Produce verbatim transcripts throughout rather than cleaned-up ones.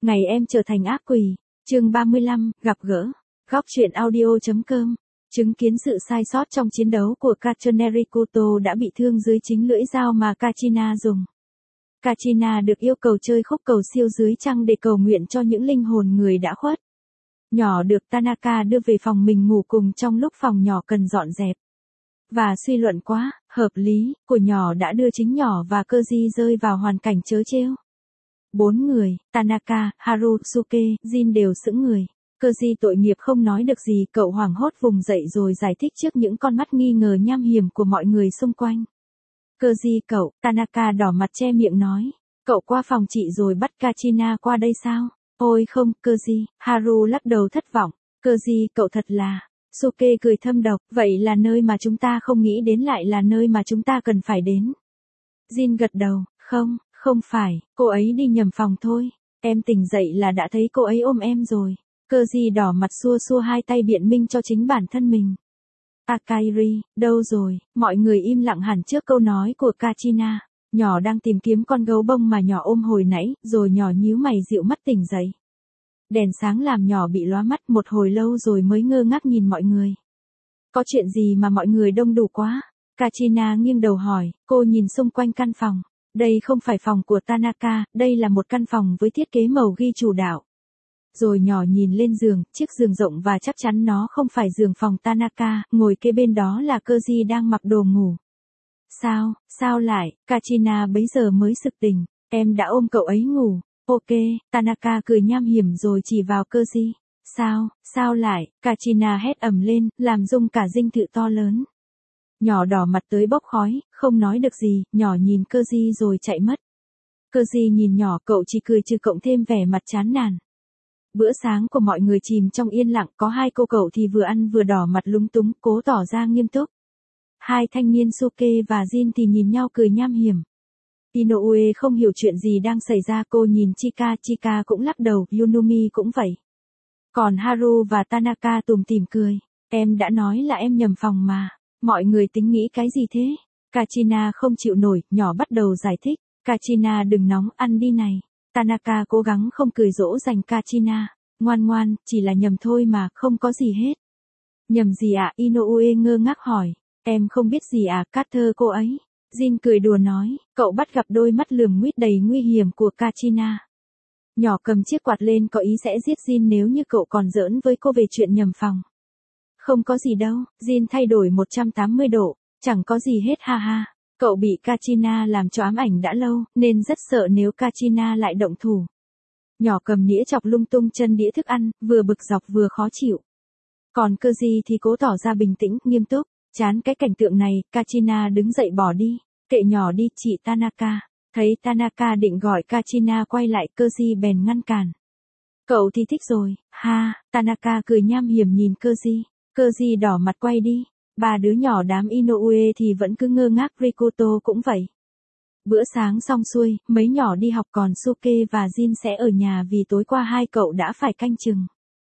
Ngày em trở thành ác quỷ, chương ba mươi lăm, gặp gỡ. Góc truyện audio.com. Chứng kiến sự sai sót trong chiến đấu của Kachina Rikuto đã bị thương dưới chính lưỡi dao mà Kachina dùng. Kachina được yêu cầu chơi khúc cầu siêu dưới trăng để cầu nguyện cho những linh hồn người đã khuất. Nhỏ được Tanaka đưa về phòng mình ngủ cùng trong lúc phòng nhỏ cần dọn dẹp. Và suy luận quá, hợp lý, của nhỏ đã đưa chính nhỏ và Koji rơi vào hoàn cảnh trớ trêu. Bốn người, Tanaka, Haru, Suke, Jin đều sững người. Koji tội nghiệp không nói được gì, cậu hoảng hốt vùng dậy rồi giải thích trước những con mắt nghi ngờ nham hiểm của mọi người xung quanh. Koji cậu, Tanaka đỏ mặt che miệng nói. Cậu qua phòng chị rồi bắt Kachina qua đây sao? Ôi không, Koji, Haru lắc đầu thất vọng. Koji cậu thật là... Suke cười thâm độc, vậy là nơi mà chúng ta không nghĩ đến lại là nơi mà chúng ta cần phải đến. Jin gật đầu, không, không phải, cô ấy đi nhầm phòng thôi. Em tỉnh dậy là đã thấy cô ấy ôm em rồi. Koji đỏ mặt xua xua hai tay biện minh cho chính bản thân mình. Akairi, đâu rồi? Mọi người im lặng hẳn trước câu nói của Kachina. Nhỏ đang tìm kiếm con gấu bông mà nhỏ ôm hồi nãy, rồi nhỏ nhíu mày dịu mắt tỉnh dậy. Đèn sáng làm nhỏ bị lóa mắt một hồi lâu rồi mới ngơ ngác nhìn mọi người. Có chuyện gì mà mọi người đông đủ quá? Kachina nghiêng đầu hỏi, cô nhìn xung quanh căn phòng. Đây không phải phòng của Tanaka, đây là một căn phòng với thiết kế màu ghi chủ đạo. Rồi nhỏ nhìn lên giường, chiếc giường rộng và chắc chắn nó không phải giường phòng Tanaka, ngồi kế bên đó là Koji đang mặc đồ ngủ. Sao, sao lại, Kachina bấy giờ mới sực tỉnh, em đã ôm cậu ấy ngủ. Ok, Tanaka cười nham hiểm rồi chỉ vào Koji. Sao, sao lại, Kachina hét ầm lên, làm rung cả dinh thự to lớn. Nhỏ đỏ mặt tới bốc khói, không nói được gì, nhỏ nhìn Koji rồi chạy mất. Koji nhìn nhỏ, cậu chỉ cười trừ cộng thêm vẻ mặt chán nản. Bữa sáng của mọi người chìm trong yên lặng, có hai cô cậu thì vừa ăn vừa đỏ mặt lúng túng, cố tỏ ra nghiêm túc. Hai thanh niên Suke và Jin thì nhìn nhau cười nham hiểm. Inoue không hiểu chuyện gì đang xảy ra, cô nhìn Chika, Chika cũng lắc đầu, Yunumi cũng vậy. Còn Haru và Tanaka tủm tỉm cười. Em đã nói là em nhầm phòng mà. Mọi người tính nghĩ cái gì thế? Kachina không chịu nổi, nhỏ bắt đầu giải thích. Kachina đừng nóng, ăn đi này. Tanaka cố gắng không cười dỗ dành Kachina. Ngoan ngoan, chỉ là nhầm thôi mà, không có gì hết. Nhầm gì ạ? À? Inoue ngơ ngác hỏi. Em không biết gì à, Carter cô ấy. Jin cười đùa nói, cậu bắt gặp đôi mắt lườm nguýt đầy nguy hiểm của Kachina. Nhỏ cầm chiếc quạt lên có ý sẽ giết Jin nếu như cậu còn giỡn với cô về chuyện nhầm phòng. Không có gì đâu, Jin thay đổi một trăm tám mươi độ, chẳng có gì hết ha ha. Cậu bị Kachina làm cho ám ảnh đã lâu, nên rất sợ nếu Kachina lại động thủ. Nhỏ cầm nĩa chọc lung tung chân đĩa thức ăn, vừa bực dọc vừa khó chịu. Còn Koji thì cố tỏ ra bình tĩnh, nghiêm túc. Chán cái cảnh tượng này, Kachina đứng dậy bỏ đi. Kệ nhỏ đi, chị Tanaka. Thấy Tanaka định gọi Kachina quay lại, Koji bèn ngăn cản. Cậu thì thích rồi, ha, Tanaka cười nham hiểm nhìn Koji. Koji đỏ mặt quay đi. Ba đứa nhỏ đám Inoue thì vẫn cứ ngơ ngác, Rikuto cũng vậy. Bữa sáng xong xuôi, mấy nhỏ đi học còn Suke và Jin sẽ ở nhà vì tối qua hai cậu đã phải canh chừng.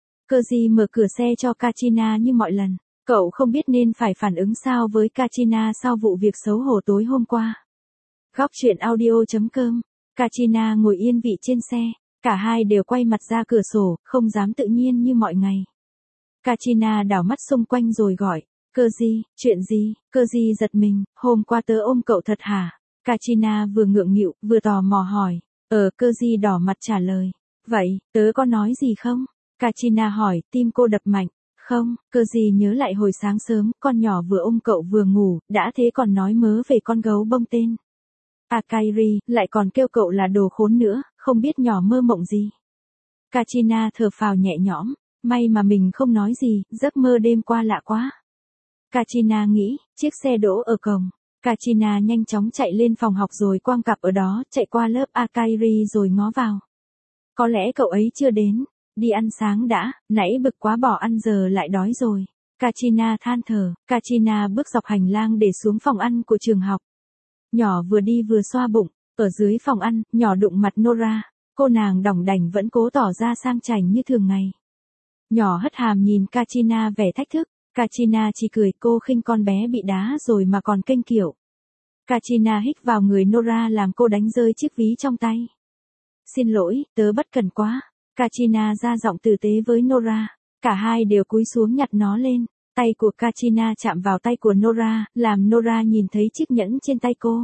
Koji mở cửa xe cho Kachina như mọi lần. Cậu không biết nên phải phản ứng sao với Kachina sau vụ việc xấu hổ tối hôm qua. Góc truyện audio.com. Kachina ngồi yên vị trên xe. Cả hai đều quay mặt ra cửa sổ, không dám tự nhiên như mọi ngày. Kachina đảo mắt xung quanh rồi gọi. Koji, chuyện gì? Koji giật mình, hôm qua tớ ôm cậu thật hả? Kachina vừa ngượng nghịu, vừa tò mò hỏi. Ờ, Koji đỏ mặt trả lời. Vậy, tớ có nói gì không? Kachina hỏi, tim cô đập mạnh. Không, Koji nhớ lại hồi sáng sớm, con nhỏ vừa ôm cậu vừa ngủ, đã thế còn nói mớ về con gấu bông tên. Akairi, lại còn kêu cậu là đồ khốn nữa, không biết nhỏ mơ mộng gì. Kachina thở phào nhẹ nhõm, may mà mình không nói gì, giấc mơ đêm qua lạ quá. Kachina nghĩ, chiếc xe đỗ ở cổng. Kachina nhanh chóng chạy lên phòng học rồi quăng cặp ở đó, chạy qua lớp Akairi rồi ngó vào. Có lẽ cậu ấy chưa đến. Đi ăn sáng đã, nãy bực quá bỏ ăn giờ lại đói rồi. Kachina than thở, Kachina bước dọc hành lang để xuống phòng ăn của trường học. Nhỏ vừa đi vừa xoa bụng, ở dưới phòng ăn, nhỏ đụng mặt Nora, cô nàng đỏng đảnh vẫn cố tỏ ra sang chảnh như thường ngày. Nhỏ hất hàm nhìn Kachina vẻ thách thức, Kachina chỉ cười, cô khinh con bé bị đá rồi mà còn kênh kiểu. Kachina hít vào người Nora làm cô đánh rơi chiếc ví trong tay. xin lỗi, tớ bất cần quá. Katrina ra giọng tử tế với Nora. Cả hai đều cúi xuống nhặt nó lên. Tay của Katrina chạm vào tay của Nora, làm Nora nhìn thấy chiếc nhẫn trên tay cô.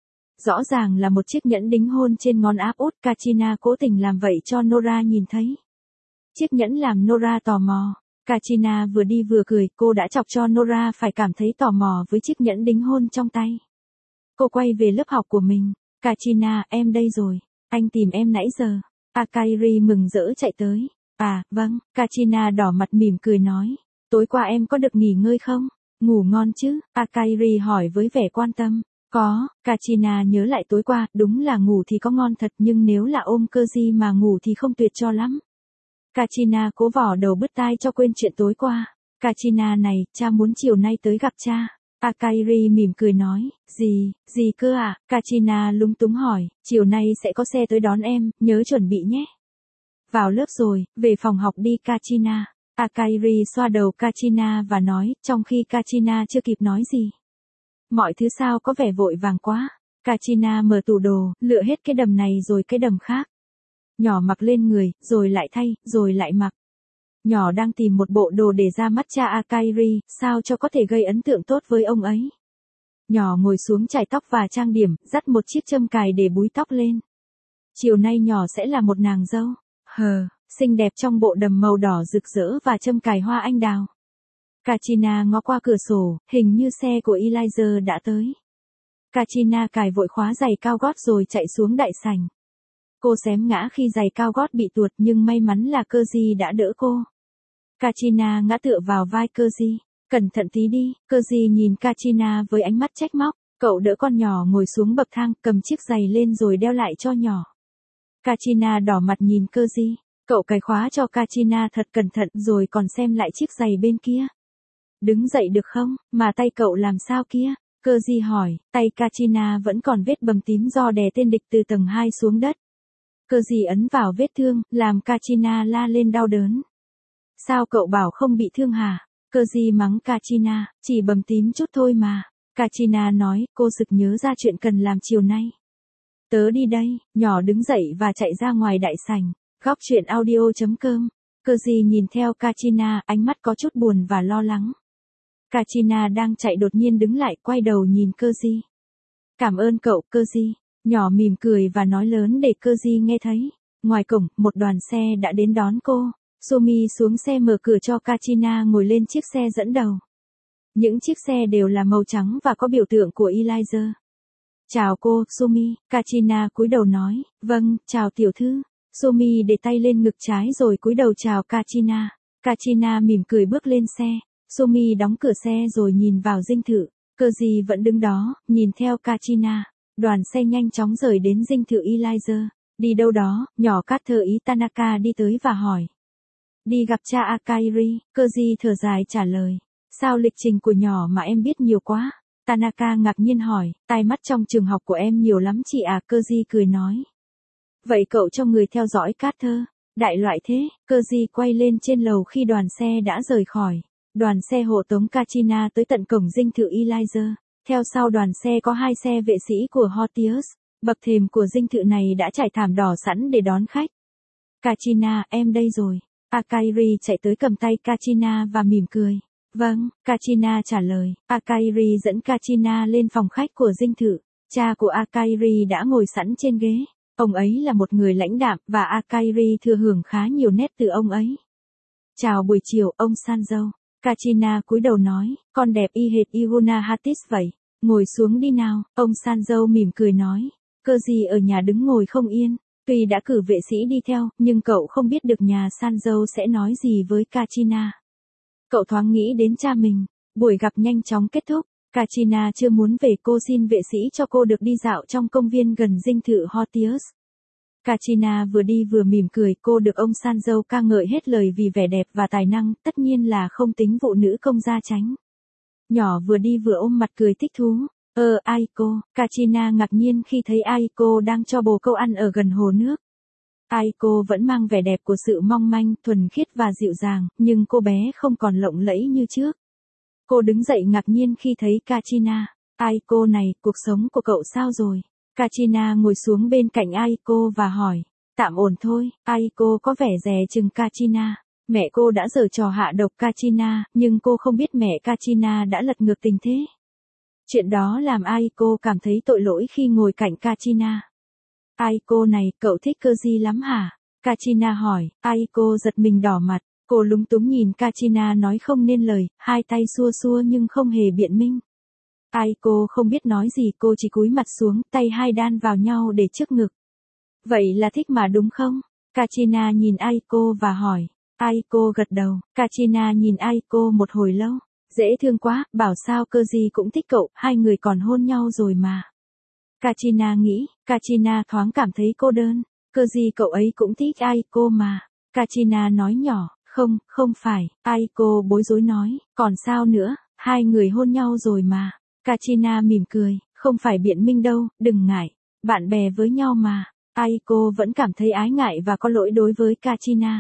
Rõ ràng là một chiếc nhẫn đính hôn trên ngón áp út. Katrina cố tình làm vậy cho Nora nhìn thấy. Chiếc nhẫn làm Nora tò mò. Katrina vừa đi vừa cười, cô đã chọc cho Nora phải cảm thấy tò mò với chiếc nhẫn đính hôn trong tay. Cô quay về lớp học của mình. Katrina, em đây rồi. Anh tìm em nãy giờ. Akairi mừng rỡ chạy tới. À, vâng. Katrina đỏ mặt mỉm cười nói. Tối qua em có được nghỉ ngơi không? Ngủ ngon chứ? Akairi hỏi với vẻ quan tâm. Có. Katrina nhớ lại tối qua, đúng là ngủ thì có ngon thật, nhưng nếu là ôm Keji mà ngủ thì không tuyệt cho lắm. Katrina cố vò đầu bứt tai cho quên chuyện tối qua. Katrina này, cha muốn chiều nay tới gặp cha. Akairi mỉm cười nói, gì, gì cơ à? Katrina lúng túng hỏi, chiều nay sẽ có xe tới đón em, nhớ chuẩn bị nhé. Vào lớp rồi, về phòng học đi Katrina. Akairi xoa đầu Katrina và nói, trong khi Katrina chưa kịp nói gì. Mọi thứ sao có vẻ vội vàng quá. Katrina mở tủ đồ, lựa hết cái đầm này rồi cái đầm khác. Nhỏ mặc lên người, rồi lại thay, rồi lại mặc. Nhỏ đang tìm một bộ đồ để ra mắt cha Akairi, sao cho có thể gây ấn tượng tốt với ông ấy. Nhỏ ngồi xuống chải tóc và trang điểm, dắt một chiếc châm cài để búi tóc lên. Chiều nay nhỏ sẽ là một nàng dâu. Hờ, xinh đẹp trong bộ đầm màu đỏ rực rỡ và châm cài hoa anh đào. Katrina ngó qua cửa sổ, hình như xe của Elijah đã tới. Katrina cài vội khóa giày cao gót rồi chạy xuống đại sảnh. Cô xém ngã khi giày cao gót bị tuột, nhưng may mắn là Keji đã đỡ cô. Katrina ngã tựa vào vai Keji. Cẩn thận tí đi. Keji nhìn Katrina với ánh mắt trách móc. Cậu đỡ con nhỏ ngồi xuống bậc thang, cầm chiếc giày lên rồi đeo lại cho nhỏ. Katrina đỏ mặt nhìn Keji. Cậu cài khóa cho Katrina thật cẩn thận rồi còn xem lại chiếc giày bên kia. Đứng dậy được không? Mà tay cậu làm sao kia? Keji hỏi. Tay Katrina vẫn còn vết bầm tím do đè tên địch từ tầng hai xuống đất. Keji ấn vào vết thương, làm Katrina la lên đau đớn. Sao cậu bảo không bị thương hả? Keji mắng Katrina, chỉ bầm tím chút thôi mà. Katrina nói, cô sực nhớ ra chuyện cần làm chiều nay. Tớ đi đây. Nhỏ đứng dậy và chạy ra ngoài đại sảnh. Góc truyện audio chấm com. Keji nhìn theo Katrina, ánh mắt có chút buồn và lo lắng. Katrina đang chạy đột nhiên đứng lại, quay đầu nhìn Keji. Cảm ơn cậu, Keji. Nhỏ mỉm cười và nói lớn để Keji nghe thấy. Ngoài cổng, một đoàn xe đã đến đón cô. Sumi xuống xe mở cửa cho Katrina ngồi lên chiếc xe dẫn đầu. Những chiếc xe đều là màu trắng và có biểu tượng của Elijah. Chào cô, Sumi. Katrina cúi đầu nói, vâng, chào tiểu thư. Sumi để tay lên ngực trái rồi cúi đầu chào Katrina. Katrina mỉm cười bước lên xe. Sumi đóng cửa xe rồi nhìn vào dinh thự. Keji vẫn đứng đó, nhìn theo Katrina. Đoàn xe nhanh chóng rời đến dinh thự Elijah. Đi đâu đó, nhỏ Carter ý Tanaka đi tới và hỏi. Đi gặp cha Akairi. Keji thở dài trả lời. Sao lịch trình của nhỏ mà em biết nhiều quá? Tanaka ngạc nhiên hỏi. Tai mắt trong trường học của em nhiều lắm chị à? Keji cười nói. Vậy cậu cho người theo dõi Carter. Đại loại thế. Keji quay lên trên lầu khi đoàn xe đã rời khỏi. Đoàn xe hộ tống Katrina tới tận cổng dinh thự Elijah. Theo sau đoàn xe có hai xe vệ sĩ của Hortius. Bậc thềm của dinh thự này đã trải thảm đỏ sẵn để đón khách. Katrina, em đây rồi. Akairi chạy tới cầm tay Katrina và mỉm cười. Vâng, Katrina trả lời. Akairi dẫn Katrina lên phòng khách của dinh thự. Cha của Akairi đã ngồi sẵn trên ghế. Ông ấy là một người lãnh đạm và Akairi thừa hưởng khá nhiều nét từ ông ấy. Chào buổi chiều, ông Sanzo. Katrina cúi đầu nói, con đẹp y hệt Ihuna Hatis vậy. Ngồi xuống đi nào, ông Sanzo mỉm cười nói. Keji ở nhà đứng ngồi không yên. Tuy đã cử vệ sĩ đi theo, nhưng cậu không biết được nhà Sanzo sẽ nói gì với Katrina. Cậu thoáng nghĩ đến cha mình. Buổi gặp nhanh chóng kết thúc. Katrina chưa muốn về, cô xin vệ sĩ cho cô được đi dạo trong công viên gần dinh thự Hortius. Katrina vừa đi vừa mỉm cười, cô được ông Sanzo ca ngợi hết lời vì vẻ đẹp và tài năng, tất nhiên là không tính vụ nữ công gia chánh. Nhỏ vừa đi vừa ôm mặt cười thích thú. Ơ, Aiko. Katrina ngạc nhiên khi thấy Aiko đang cho bồ câu ăn ở gần hồ nước. Aiko vẫn mang vẻ đẹp của sự mong manh, thuần khiết và dịu dàng, nhưng cô bé không còn lộng lẫy như trước. Cô đứng dậy ngạc nhiên khi thấy Katrina. Aiko này, cuộc sống của cậu sao rồi? Katrina ngồi xuống bên cạnh Aiko và hỏi. Tạm ổn thôi, Aiko có vẻ dè chừng Kachina. Mẹ cô đã giở trò hạ độc Kachina, nhưng cô không biết mẹ Kachina đã lật ngược tình thế. Chuyện đó làm Aiko cảm thấy tội lỗi khi ngồi cạnh Kachina. Aiko này, cậu thích Koji lắm hả? Kachina hỏi, Aiko giật mình đỏ mặt. Cô lúng túng nhìn Kachina nói không nên lời, hai tay xua xua nhưng không hề biện minh. Aiko không biết nói gì, cô chỉ cúi mặt xuống, tay hai đan vào nhau để trước ngực. Vậy là thích mà đúng không? Kachina nhìn Aiko và hỏi. Aiko gật đầu, Kachina nhìn Aiko một hồi lâu. Dễ thương quá, bảo sao Koji cũng thích cậu, hai người còn hôn nhau rồi mà. Kachina nghĩ, Kachina thoáng cảm thấy cô đơn. Koji cậu ấy cũng thích Aiko mà. Kachina nói nhỏ, không, không phải, Aiko bối rối nói, còn sao nữa, hai người hôn nhau rồi mà. Kachina mỉm cười, không phải biện minh đâu, đừng ngại, bạn bè với nhau mà. Aiko vẫn cảm thấy ái ngại và có lỗi đối với Kachina.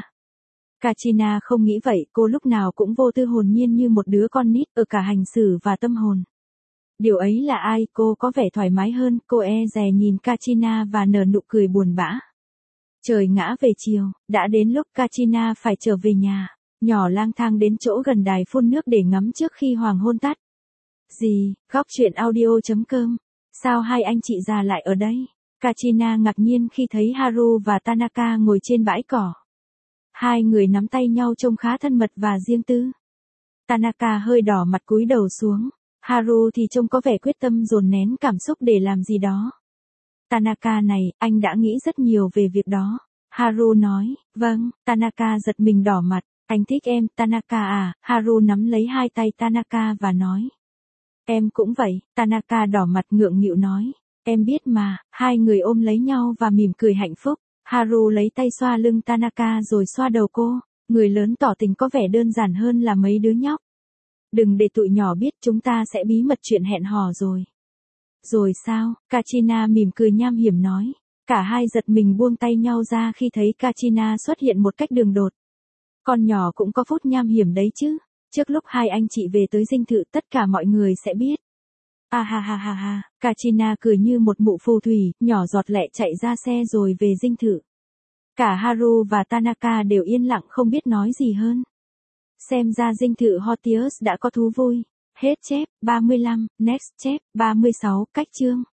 Kachina không nghĩ vậy, cô lúc nào cũng vô tư hồn nhiên như một đứa con nít ở cả hành xử và tâm hồn. Điều ấy là Aiko có vẻ thoải mái hơn, cô e dè nhìn Kachina và nở nụ cười buồn bã. Trời ngã về chiều, đã đến lúc Kachina phải trở về nhà, nhỏ lang thang đến chỗ gần đài phun nước để ngắm trước khi hoàng hôn tắt. Gì, góc truyện audio chấm com, sao hai anh chị già lại ở đây? Kachina ngạc nhiên khi thấy Haru và Tanaka ngồi trên bãi cỏ. Hai người nắm tay nhau trông khá thân mật và riêng tư. Tanaka hơi đỏ mặt cúi đầu xuống, Haru thì trông có vẻ quyết tâm dồn nén cảm xúc để làm gì đó. Tanaka này, anh đã nghĩ rất nhiều về việc đó. Haru nói, vâng, Tanaka giật mình đỏ mặt, anh thích em, Tanaka à, Haru nắm lấy hai tay Tanaka và nói. Em cũng vậy, Tanaka đỏ mặt ngượng nghịu nói, em biết mà, hai người ôm lấy nhau và mỉm cười hạnh phúc. Haru lấy tay xoa lưng Tanaka rồi xoa đầu cô, người lớn tỏ tình có vẻ đơn giản hơn là mấy đứa nhóc. Đừng để tụi nhỏ biết, chúng ta sẽ bí mật chuyện hẹn hò rồi. Rồi sao? Kachina mỉm cười nham hiểm nói. Cả hai giật mình buông tay nhau ra khi thấy Kachina xuất hiện một cách đường đột. Con nhỏ cũng có phút nham hiểm đấy chứ. Trước lúc hai anh chị về tới dinh thự tất cả mọi người sẽ biết. À ha ha ha ha, Kachina cười như một mụ phù thủy, nhỏ giọt lẹ chạy ra xe rồi về dinh thự. Cả Haru và Tanaka đều yên lặng không biết nói gì hơn. Xem ra dinh thự Hortius đã có thú vui. Hết chép, ba mươi lăm, next chép, ba mươi sáu, cách chương.